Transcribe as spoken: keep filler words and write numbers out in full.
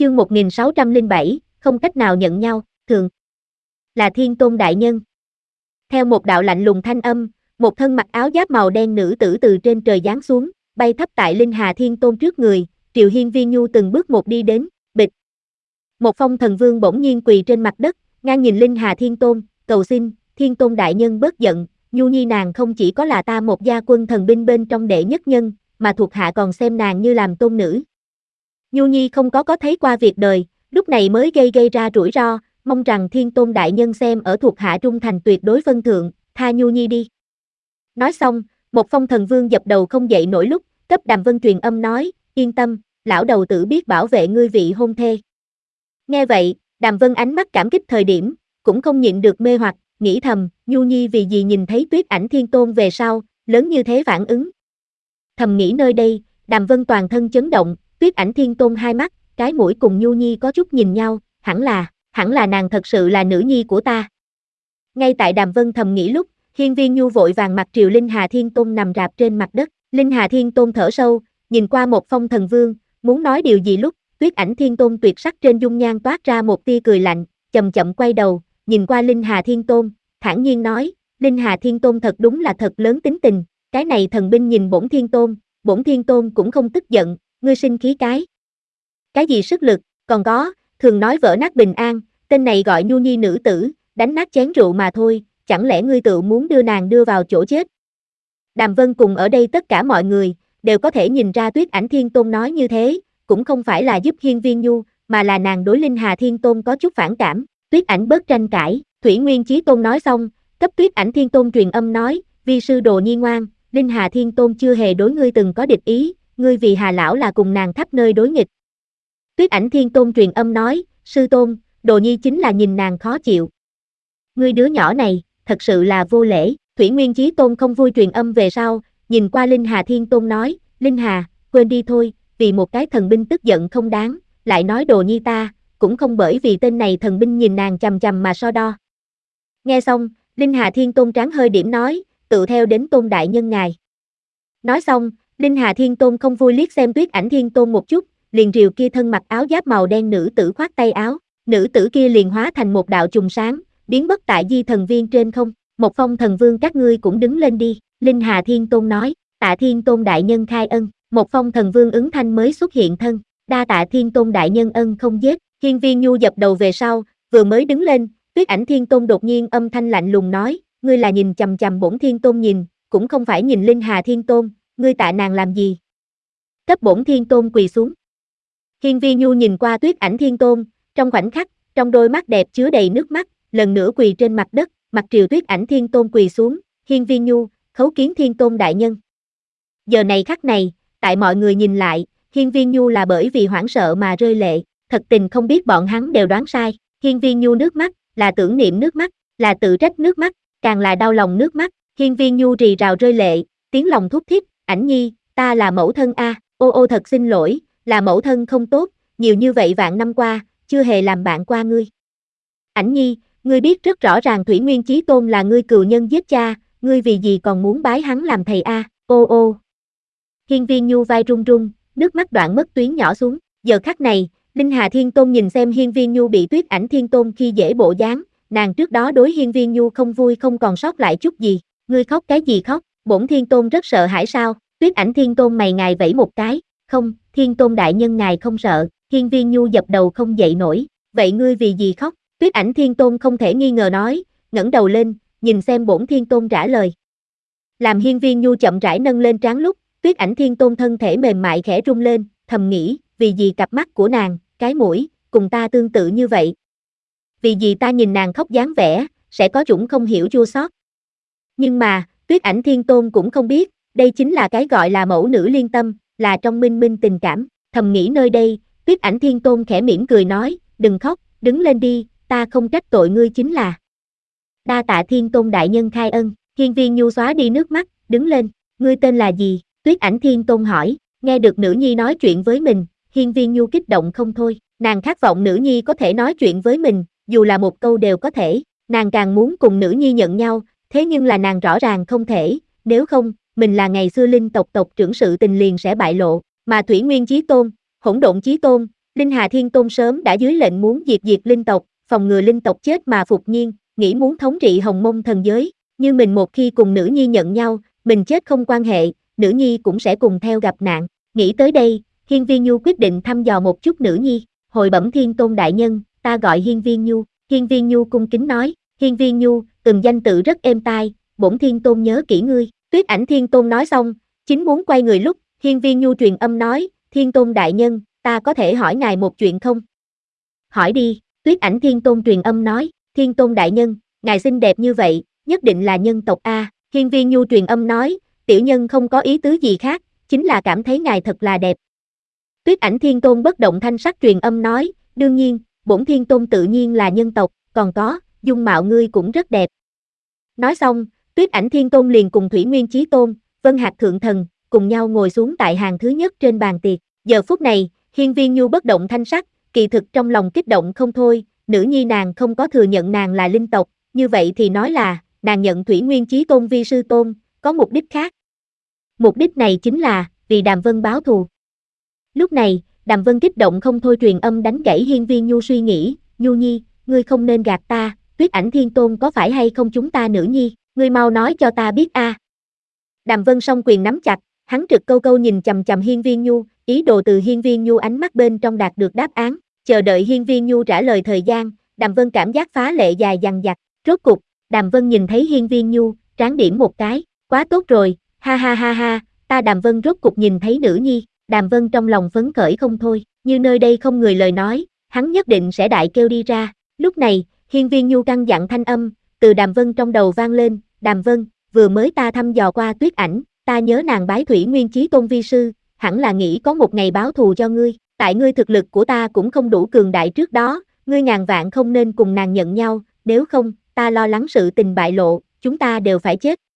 Chương một nghìn sáu trăm lẻ bảy, không cách nào nhận nhau, thường là Thiên Tôn đại nhân. Theo một đạo lạnh lùng thanh âm, một thân mặc áo giáp màu đen nữ tử từ trên trời giáng xuống, bay thấp tại Linh Hà Thiên Tôn trước người, Triệu Hiên Viên Nhu từng bước một đi đến, bịch. Một phong thần vương bỗng nhiên quỳ trên mặt đất, ngang nhìn Linh Hà Thiên Tôn, cầu xin, Thiên Tôn đại nhân bớt giận, Nhu Nhi nàng không chỉ có là ta một gia quân thần binh bên trong đệ nhất nhân, mà thuộc hạ còn xem nàng như làm tôn nữ. Nhu Nhi không có có thấy qua việc đời, lúc này mới gây gây ra rủi ro, mong rằng Thiên Tôn đại nhân xem ở thuộc hạ trung thành tuyệt đối phân thượng, tha Nhu Nhi đi. Nói xong, một phong thần vương dập đầu không dậy nổi lúc, cấp Đàm Vân truyền âm nói, yên tâm, lão đầu tử biết bảo vệ ngươi vị hôn thê. Nghe vậy, Đàm Vân ánh mắt cảm kích thời điểm, cũng không nhịn được mê hoặc, nghĩ thầm, Nhu Nhi vì gì nhìn thấy Tuyết Ảnh Thiên Tôn về sau, lớn như thế phản ứng. Thầm nghĩ nơi đây, Đàm Vân toàn thân chấn động, Tuyết Ảnh Thiên Tôn hai mắt, cái mũi cùng Nhu Nhi có chút nhìn nhau, hẳn là, hẳn là nàng thật sự là nữ nhi của ta. Ngay tại Đàm Vân thầm nghĩ lúc, Hiên Viên Nhu vội vàng mặt Triều Linh Hà Thiên Tôn nằm rạp trên mặt đất, Linh Hà Thiên Tôn thở sâu, nhìn qua một phong thần vương, muốn nói điều gì lúc, Tuyết Ảnh Thiên Tôn tuyệt sắc trên dung nhan toát ra một tia cười lạnh, chậm chậm quay đầu, nhìn qua Linh Hà Thiên Tôn, thản nhiên nói, Linh Hà Thiên Tôn thật đúng là thật lớn tính tình, cái này thần binh nhìn bổn Thiên Tôn, bổn Thiên Tôn cũng không tức giận, ngươi sinh khí cái. Cái gì sức lực, còn có, thường nói vỡ nát bình an, tên này gọi Nhu Nhi nữ tử, đánh nát chén rượu mà thôi, chẳng lẽ ngươi tự muốn đưa nàng đưa vào chỗ chết. Đàm Vân cùng ở đây tất cả mọi người, đều có thể nhìn ra Tuyết Ảnh Thiên Tôn nói như thế, cũng không phải là giúp Hiên Viên Nhu, mà là nàng đối Linh Hà Thiên Tôn có chút phản cảm, Tuyết Ảnh bớt tranh cãi, Thủy Nguyên Chí Tôn nói xong, cấp Tuyết Ảnh Thiên Tôn truyền âm nói, vi sư Đồ Nhi ngoan, Linh Hà Thiên Tôn chưa hề đối ngươi từng có địch ý, ngươi vì Hà lão là cùng nàng khắp nơi đối nghịch. Tuyết Ảnh Thiên Tôn truyền âm nói, sư tôn, Đồ Nhi chính là nhìn nàng khó chịu. Ngươi đứa nhỏ này, thật sự là vô lễ, Thủy Nguyên Chí Tôn không vui truyền âm về sau, nhìn qua Linh Hà Thiên Tôn nói, Linh Hà, quên đi thôi, vì một cái thần binh tức giận không đáng, lại nói Đồ Nhi ta, cũng không bởi vì tên này thần binh nhìn nàng chằm chằm mà so đo. Nghe xong, Linh Hà Thiên Tôn tráng hơi điểm nói, tự theo đến Tôn đại nhân ngài. Nói xong, Linh Hà Thiên Tôn không vui liếc xem Tuyết Ảnh Thiên Tôn một chút, liền rìu kia thân mặc áo giáp màu đen nữ tử khoát tay áo, nữ tử kia liền hóa thành một đạo trùng sáng, biến mất tại Di Thần Viên trên không, một phong thần vương các ngươi cũng đứng lên đi, Linh Hà Thiên Tôn nói, tạ Thiên Tôn đại nhân khai ân, một phong thần vương ứng thanh mới xuất hiện thân, đa tạ Thiên Tôn đại nhân ân không giết, Hiên Viên Nhu dập đầu về sau, vừa mới đứng lên, Tuyết Ảnh Thiên Tôn đột nhiên âm thanh lạnh lùng nói, ngươi là nhìn chằm chằm bổn Thiên Tôn nhìn, cũng không phải nhìn Linh Hà Thiên Tôn, ngươi tạ nàng làm gì? Cấp bổn Thiên Tôn quỳ xuống. Hiên Viên Nhu nhìn qua Tuyết Ảnh Thiên Tôn, trong khoảnh khắc, trong đôi mắt đẹp chứa đầy nước mắt, lần nữa quỳ trên mặt đất, mặt Triều Tuyết Ảnh Thiên Tôn quỳ xuống, Hiên Viên Nhu, khấu kiến Thiên Tôn đại nhân. Giờ này khắc này, tại mọi người nhìn lại, Hiên Viên Nhu là bởi vì hoảng sợ mà rơi lệ, thật tình không biết bọn hắn đều đoán sai, Hiên Viên Nhu nước mắt, là tưởng niệm nước mắt, là tự trách nước mắt, càng là đau lòng nước mắt, Hiên Viên Nhu rì rào rơi lệ, tiếng lòng thút thít, Ảnh Nhi, ta là mẫu thân a, ô ô thật xin lỗi, là mẫu thân không tốt, nhiều như vậy vạn năm qua, chưa hề làm bạn qua ngươi. Ảnh Nhi, ngươi biết rất rõ ràng Thủy Nguyên Chí Tôn là ngươi cừu nhân giết cha, ngươi vì gì còn muốn bái hắn làm thầy a, ô ô. Hiên Viên Nhu vai run run, nước mắt đoạn mất tuyến nhỏ xuống, giờ khắc này, Linh Hà Thiên Tôn nhìn xem Hiên Viên Nhu bị Tuyết Ảnh Thiên Tôn khi dễ bộ dáng, nàng trước đó đối Hiên Viên Nhu không vui không còn sót lại chút gì, ngươi khóc cái gì khóc, bổn Thiên Tôn rất sợ hãi sao, Tuyết Ảnh Thiên Tôn mày ngài vẫy một cái, không, Thiên Tôn đại nhân ngài không sợ, Hiên Viên Nhu dập đầu không dậy nổi, vậy ngươi vì gì khóc, Tuyết Ảnh Thiên Tôn không thể nghi ngờ nói, ngẩng đầu lên, nhìn xem bổn Thiên Tôn trả lời. Làm Hiên Viên Nhu chậm rãi nâng lên trán lúc, Tuyết Ảnh Thiên Tôn thân thể mềm mại khẽ rung lên, thầm nghĩ, vì gì cặp mắt của nàng, cái mũi, cùng ta tương tự như vậy. Vì gì ta nhìn nàng khóc dáng vẻ, sẽ có chủng không hiểu chua xót. Nhưng mà, Tuyết Ảnh Thiên Tôn cũng không biết, đây chính là cái gọi là mẫu nữ liên tâm, là trong minh minh tình cảm, thầm nghĩ nơi đây, Tuyết Ảnh Thiên Tôn khẽ mỉm cười nói, đừng khóc, đứng lên đi, ta không trách tội ngươi chính là. Đa tạ Thiên Tôn đại nhân khai ân, Hiên Viên Nhu xóa đi nước mắt, đứng lên, ngươi tên là gì? Tuyết Ảnh Thiên Tôn hỏi, nghe được nữ nhi nói chuyện với mình, Hiên Viên Nhu kích động không thôi, nàng khát vọng nữ nhi có thể nói chuyện với mình, dù là một câu đều có thể, nàng càng muốn cùng nữ nhi nhận nhau, thế nhưng là nàng rõ ràng không thể, nếu không, mình là ngày xưa linh tộc tộc trưởng sự tình liền sẽ bại lộ, mà Thủy Nguyên Chí Tôn, Hỗn Độn Chí Tôn, Linh Hà Thiên Tôn sớm đã dưới lệnh muốn diệt diệt linh tộc, phòng ngừa linh tộc chết mà phục nhiên, nghĩ muốn thống trị Hồng Mông thần giới, như mình một khi cùng nữ nhi nhận nhau, mình chết không quan hệ, nữ nhi cũng sẽ cùng theo gặp nạn. Nghĩ tới đây, Hiên Viên Nhu quyết định thăm dò một chút nữ nhi, hồi bẩm Thiên Tôn đại nhân, ta gọi Hiên Viên Nhu. Hiên Viên Nhu cung kính nói, Hiên Viên Nhu, từng danh tự rất êm tai, bổn Thiên Tôn nhớ kỹ ngươi. Tuyết Ảnh Thiên Tôn nói xong, chính muốn quay người lúc, Hiên Viên Nhu truyền âm nói, Thiên Tôn đại nhân, ta có thể hỏi ngài một chuyện không? Hỏi đi, Tuyết Ảnh Thiên Tôn truyền âm nói, Thiên Tôn đại nhân, ngài xinh đẹp như vậy, nhất định là nhân tộc A. Hiên Viên Nhu truyền âm nói, tiểu nhân không có ý tứ gì khác, chính là cảm thấy ngài thật là đẹp. Tuyết Ảnh Thiên Tôn bất động thanh sắc truyền âm nói, đương nhiên, bổn Thiên Tôn tự nhiên là nhân tộc, còn có, dung mạo ngươi cũng rất đẹp. Nói xong, Tuyết Ảnh Thiên Tôn liền cùng Thủy Nguyên Chí Tôn, Vân Hạc Thượng Thần, cùng nhau ngồi xuống tại hàng thứ nhất trên bàn tiệc. Giờ phút này, Hiên Viên Nhu bất động thanh sắc, kỳ thực trong lòng kích động không thôi, nữ nhi nàng không có thừa nhận nàng là linh tộc, như vậy thì nói là, nàng nhận Thủy Nguyên Chí Tôn vi sư tôn, có mục đích khác. Mục đích này chính là, vì Đàm Vân báo thù. Lúc này, Đàm Vân kích động không thôi truyền âm đánh gãy Hiên Viên Nhu suy nghĩ, Nhu nhi, ngươi không nên gạt ta, Tuyết Ảnh Thiên Tôn có phải hay không chúng ta nữ nhi, ngươi mau nói cho ta biết a. À. Đàm Vân song quyền nắm chặt, hắn trực câu câu nhìn chằm chằm Hiên Viên Nhu, ý đồ từ Hiên Viên Nhu ánh mắt bên trong đạt được đáp án, chờ đợi Hiên Viên Nhu trả lời thời gian, Đàm Vân cảm giác phá lệ dài dằng dặc, rốt cục, Đàm Vân nhìn thấy Hiên Viên Nhu, tráng điểm một cái, quá tốt rồi, ha ha ha ha, ta Đàm Vân rốt cục nhìn thấy nữ nhi, Đàm Vân trong lòng phấn khởi không thôi, như nơi đây không người lời nói, hắn nhất định sẽ đại kêu đi ra, lúc này, Hiên Viên Nhu căng dặn thanh âm, từ Đàm Vân trong đầu vang lên, Đàm Vân, vừa mới ta thăm dò qua Tuyết Ảnh, ta nhớ nàng bái Thủy Nguyên Chí Tôn vi sư, hẳn là nghĩ có một ngày báo thù cho ngươi, tại ngươi thực lực của ta cũng không đủ cường đại trước đó, ngươi ngàn vạn không nên cùng nàng nhận nhau, nếu không, ta lo lắng sự tình bại lộ, chúng ta đều phải chết,